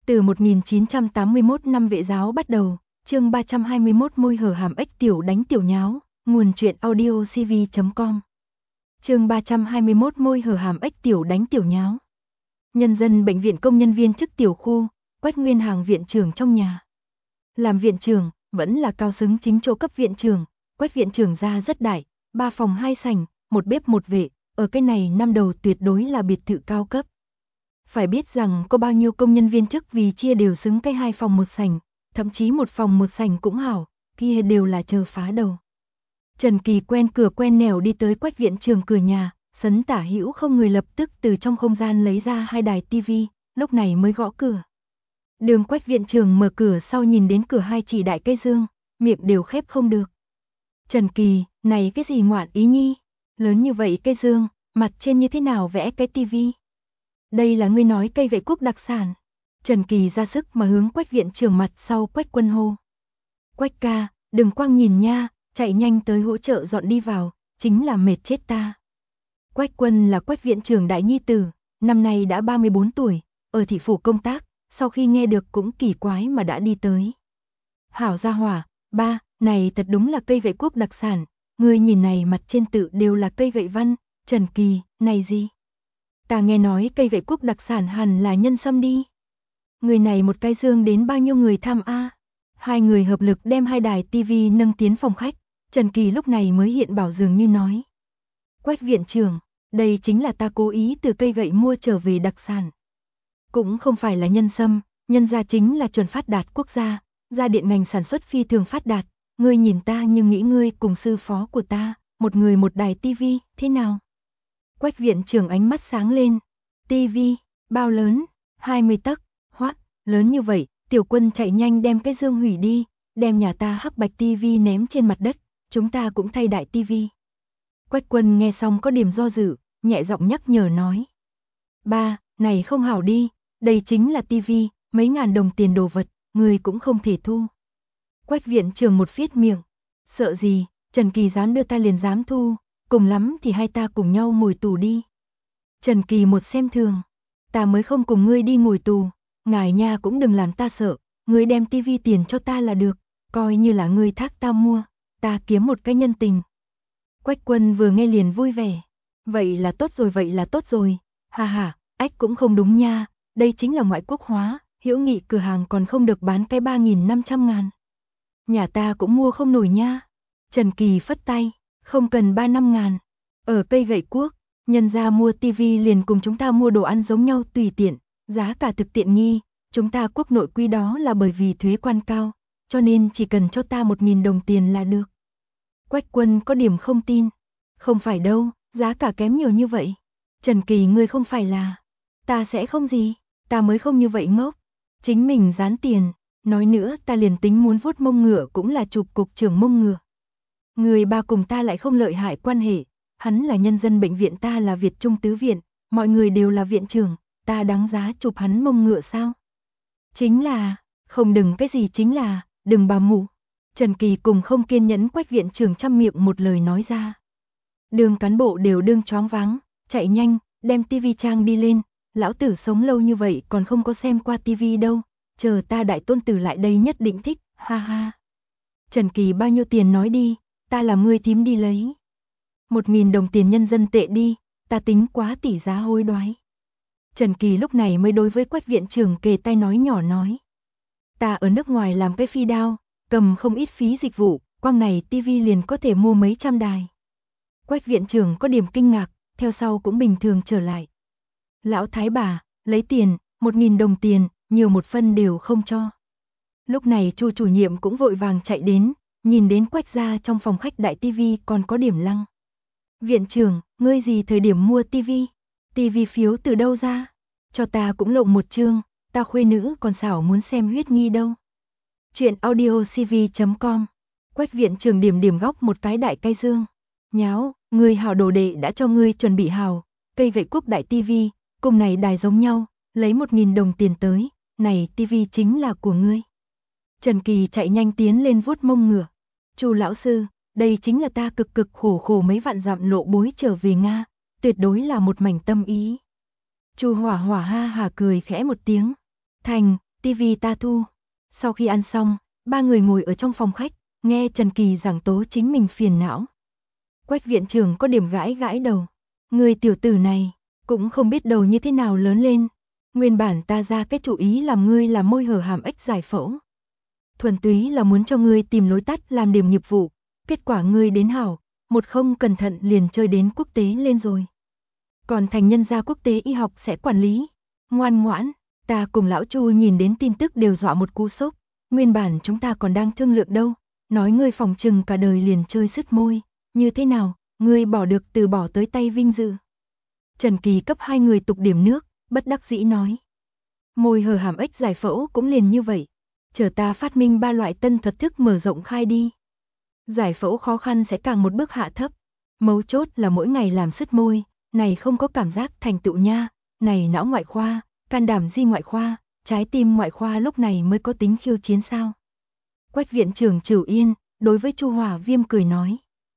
Từ 1981 năm Vệ giáo bắt đầu, chương 321 môi hở hàm ếch tiểu đánh tiểu nháo, nguồn truyện audio cv.com. Chương 321 môi hở hàm ếch tiểu đánh tiểu nháo. Nhân dân bệnh viện công nhân viên chức tiểu khu, Quách Nguyên Hàng viện trưởng trong nhà. Làm viện trưởng, vẫn là cao xứng chính chỗ cấp viện trưởng, Quách viện trưởng ra rất đại, 3 phòng 2 sảnh, một bếp một vệ, ở cái này năm đầu tuyệt đối là biệt thự cao cấp. Phải biết rằng có bao nhiêu công nhân viên chức vì chia đều xứng cái 2 phòng 1 sảnh, thậm chí 1 phòng 1 sảnh cũng hảo, kia đều là chờ phá đầu. Trần Kỳ quen cửa quen nẻo đi tới Quách viện trưởng cửa nhà, sấn tả hữu không người lập tức từ trong không gian lấy ra 2 đài tivi, lúc này mới gõ cửa. Đường Quách viện trưởng mở cửa sau nhìn đến cửa 2 chỉ đại cây dương, miệng đều khép không được. Trần Kỳ, này cái gì ngoạn ý nhi, lớn như vậy cây dương, mặt trên như thế nào vẽ cái tivi? Đây là ngươi nói cây gậy quốc đặc sản. Trần Kỳ ra sức mà hướng Quách viện trưởng mặt sau Quách Quân hô. Quách ca, đừng quang nhìn nha, chạy nhanh tới hỗ trợ dọn đi vào, chính là mệt chết ta. Quách Quân là Quách viện trưởng đại nhi tử, năm nay đã 34 tuổi, ở thị phủ công tác, sau khi nghe được cũng kỳ quái mà đã đi tới. Hảo gia hỏa, ba, này thật đúng là cây gậy quốc đặc sản, ngươi nhìn này mặt trên tự đều là cây gậy văn, Trần Kỳ, này gì? Ta nghe nói cây gậy quốc đặc sản hẳn là nhân sâm đi. Người này một cái dương đến bao nhiêu người tham a? Hai người hợp lực đem 2 đài tivi nâng tiến phòng khách, Trần Kỳ lúc này mới hiện bảo dường như nói. Quách viện trưởng, đây chính là ta cố ý từ cây gậy mua trở về đặc sản. Cũng không phải là nhân sâm, nhân gia chính là chuẩn phát đạt quốc gia, gia điện ngành sản xuất phi thường phát đạt, ngươi nhìn ta nhưng nghĩ ngươi cùng sư phó của ta, một người một đài tivi, thế nào? Quách viện trưởng ánh mắt sáng lên. Tivi, bao lớn? 20 tấc, hoát, lớn như vậy, Tiểu Quân chạy nhanh đem cái dương hủy đi, đem nhà ta hắc bạch tivi ném trên mặt đất, chúng ta cũng thay đại tivi. Quách Quân nghe xong có điểm do dự, nhẹ giọng nhắc nhở nói. Ba, này không hảo đi, đây chính là tivi, mấy ngàn đồng tiền đồ vật, người cũng không thể thu. Quách viện trưởng một phiết miệng, sợ gì, Trần Kỳ dám đưa ta liền dám thu. Cùng lắm thì hai ta cùng nhau ngồi tù đi. Trần Kỳ một xem thường. Ta mới không cùng ngươi đi ngồi tù. Ngài nha cũng đừng làm ta sợ. Ngươi đem tivi tiền cho ta là được. Coi như là ngươi thác ta mua. Ta kiếm một cái nhân tình. Quách Quân vừa nghe liền vui vẻ. Vậy là tốt rồi, vậy là tốt rồi. Ha ha, ách cũng không đúng nha. Đây chính là ngoại quốc hóa. Hữu nghị cửa hàng còn không được bán cái 3.500 ngàn. Nhà ta cũng mua không nổi nha. Trần Kỳ phất tay. Không cần 3-5 ngàn. Ở cây gậy quốc, nhân gia mua tivi liền cùng chúng ta mua đồ ăn giống nhau tùy tiện, giá cả thực tiện nghi, chúng ta quốc nội quy đó là bởi vì thuế quan cao, cho nên chỉ cần cho ta 1.000 đồng tiền là được. Quách Quân có điểm không tin. Không phải đâu, giá cả kém nhiều như vậy. Trần Kỳ ngươi không phải là. Ta sẽ không gì, ta mới không như vậy ngốc. Chính mình dán tiền, nói nữa ta liền tính muốn vuốt mông ngựa cũng là chụp cục trưởng mông ngựa. Người ba cùng ta lại không lợi hại quan hệ, hắn là nhân dân bệnh viện, ta là Việt Trung Tứ Viện, mọi người đều là viện trưởng, ta đáng giá chụp hắn mông ngựa sao? Chính là, không đừng cái gì chính là, đừng bà mù. Trần Kỳ cùng không kiên nhẫn Quách viện trưởng trăm miệng một lời nói ra. Đường cán bộ đều đương choáng váng, chạy nhanh, đem tivi trang đi lên, lão tử sống lâu như vậy còn không có xem qua tivi đâu, chờ ta đại tôn tử lại đây nhất định thích, ha ha. Trần Kỳ bao nhiêu tiền nói đi. Ta làm ngươi thím đi lấy. 1.000 đồng tiền nhân dân tệ đi, ta tính quá tỷ giá hối đoái. Trần Kỳ lúc này mới đối với Quách viện trưởng kề tay nói nhỏ nói. Ta ở nước ngoài làm cái phi đao, cầm không ít phí dịch vụ, quang này tivi liền có thể mua mấy trăm đài. Quách viện trưởng có điểm kinh ngạc, theo sau cũng bình thường trở lại. Lão thái bà, lấy tiền, 1.000 đồng tiền, nhiều một phân đều không cho. Lúc này Chu chủ nhiệm cũng vội vàng chạy đến. Nhìn đến Quách gia trong phòng khách đại tivi còn có điểm lăng. Viện trưởng, ngươi gì thời điểm mua tivi? Tivi phiếu từ đâu ra? Cho ta cũng lộng một chương, ta khuê nữ còn xảo muốn xem huyết nghi đâu. Chuyện audio cv.com. Quách viện trưởng điểm điểm góc một cái đại cây dương. Nháo, người hảo đồ đệ đã cho ngươi chuẩn bị hào, cây gậy quốc đại tivi, cùng này đài giống nhau, lấy 1.000 đồng tiền tới, này tivi chính là của ngươi. Trần Kỳ chạy nhanh tiến lên vuốt mông ngựa. Chu lão sư, đây chính là ta cực khổ khổ mấy vạn dặm lộ bối trở về Nga, tuyệt đối là một mảnh tâm ý. Chu Hỏa Hỏa ha hà cười khẽ một tiếng. Thành, tivi ta thu. Sau khi ăn xong, ba người ngồi ở trong phòng khách, nghe Trần Kỳ giảng tố chính mình phiền não. Quách viện trưởng có điểm gãi gãi đầu. Người tiểu tử này, cũng không biết đầu như thế nào lớn lên. Nguyên bản ta ra cái chủ ý làm ngươi làm môi hở hàm ếch giải phẫu. Thuần túy là muốn cho ngươi tìm lối tắt làm điểm nghiệp vụ. Kết quả ngươi đến hảo, một không cẩn thận liền chơi đến quốc tế lên rồi. Còn thành nhân gia quốc tế y học sẽ quản lý. Ngoan ngoãn, ta cùng lão Chu nhìn đến tin tức đều dọa một cú sốc. Nguyên bản chúng ta còn đang thương lượng đâu. Nói ngươi phòng trừng cả đời liền chơi sứt môi. Như thế nào, ngươi bỏ được từ bỏ tới tay vinh dự. Trần Kỳ cấp hai người tục điểm nước, bất đắc dĩ nói. Môi hở hàm ếch giải phẫu cũng liền như vậy. Chờ ta phát minh ba loại tân thuật thức mở rộng khai đi. Giải phẫu khó khăn sẽ càng một bước hạ thấp. Mấu chốt là mỗi ngày làm sứt môi, này không có cảm giác thành tựu nha, này não ngoại khoa, can đảm di ngoại khoa, trái tim ngoại khoa lúc này mới có tính khiêu chiến sao. Quách viện trưởng Trửu Yên, đối với Chu Hỏa Viêm cười nói.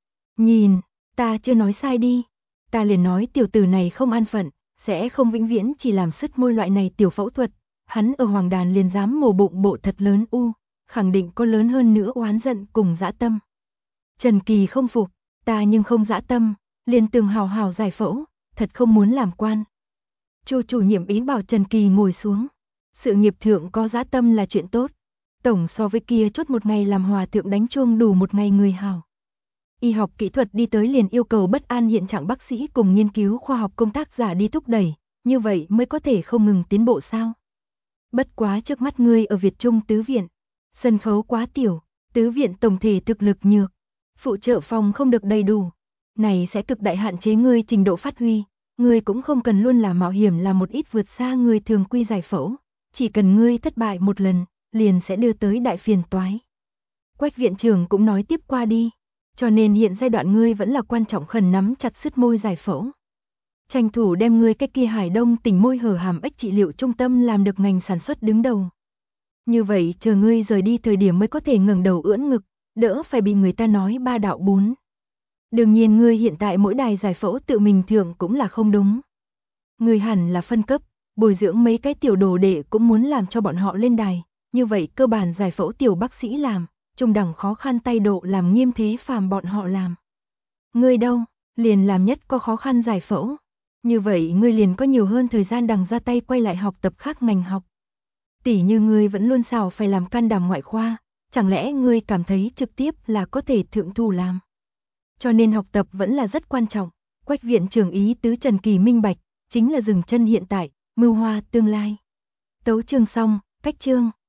Nhìn, ta chưa nói sai đi, ta liền nói tiểu tử này không an phận, sẽ không vĩnh viễn chỉ làm sứt môi loại này tiểu phẫu thuật, hắn ở Hoàng Đàn liền dám mổ bụng bộ thật lớn khẳng định có lớn hơn nữa oán giận cùng dã tâm. Trần Kỳ không phục, ta nhưng không dã tâm, liền tường hào hào giải phẫu, thật không muốn làm quan. Chu chủ nhiệm ý bảo Trần Kỳ ngồi xuống. Sự nghiệp thượng có dã tâm là chuyện tốt. Tổng so với kia chốt một ngày làm hòa thượng đánh chuông đủ một ngày người hào. Y học kỹ thuật đi tới liền yêu cầu bất an hiện trạng bác sĩ cùng nghiên cứu khoa học công tác giả đi thúc đẩy, như vậy mới có thể không ngừng tiến bộ sao. Bất quá trước mắt ngươi ở Việt Trung tứ viện, sân khấu quá tiểu, tứ viện tổng thể thực lực nhược, phụ trợ phòng không được đầy đủ, này sẽ cực đại hạn chế ngươi trình độ phát huy, ngươi cũng không cần luôn là mạo hiểm làm một ít vượt xa người thường quy giải phẫu, chỉ cần ngươi thất bại một lần, liền sẽ đưa tới đại phiền toái. Quách viện trưởng cũng nói tiếp qua đi, cho nên hiện giai đoạn ngươi vẫn là quan trọng khẩn nắm chặt sứt môi giải phẫu. Tranh thủ đem ngươi cái kia Hải Đông tỉnh môi hở hàm ếch trị liệu trung tâm làm được ngành sản xuất đứng đầu. Như vậy chờ ngươi rời đi thời điểm mới có thể ngẩng đầu ưỡn ngực, đỡ phải bị người ta nói ba đạo bốn. Đương nhiên ngươi hiện tại mỗi đài giải phẫu tự mình thượng cũng là không đúng. Ngươi hẳn là phân cấp, bồi dưỡng mấy cái tiểu đồ đệ cũng muốn làm cho bọn họ lên đài, như vậy cơ bản giải phẫu tiểu bác sĩ làm, trung đẳng khó khăn tay độ làm nghiêm thế phàm bọn họ làm. Ngươi đâu, liền làm nhất có khó khăn giải phẫu. Như vậy ngươi liền có nhiều hơn thời gian đằng ra tay quay lại học tập khác ngành học. Tỉ như ngươi vẫn luôn xào phải làm can đảm ngoại khoa, chẳng lẽ ngươi cảm thấy trực tiếp là có thể thượng thủ làm. Cho nên học tập vẫn là rất quan trọng. Quách viện trưởng ý tứ Trần Kỳ minh bạch, chính là dừng chân hiện tại, mưu hoa tương lai. Tấu chương xong, cách chương.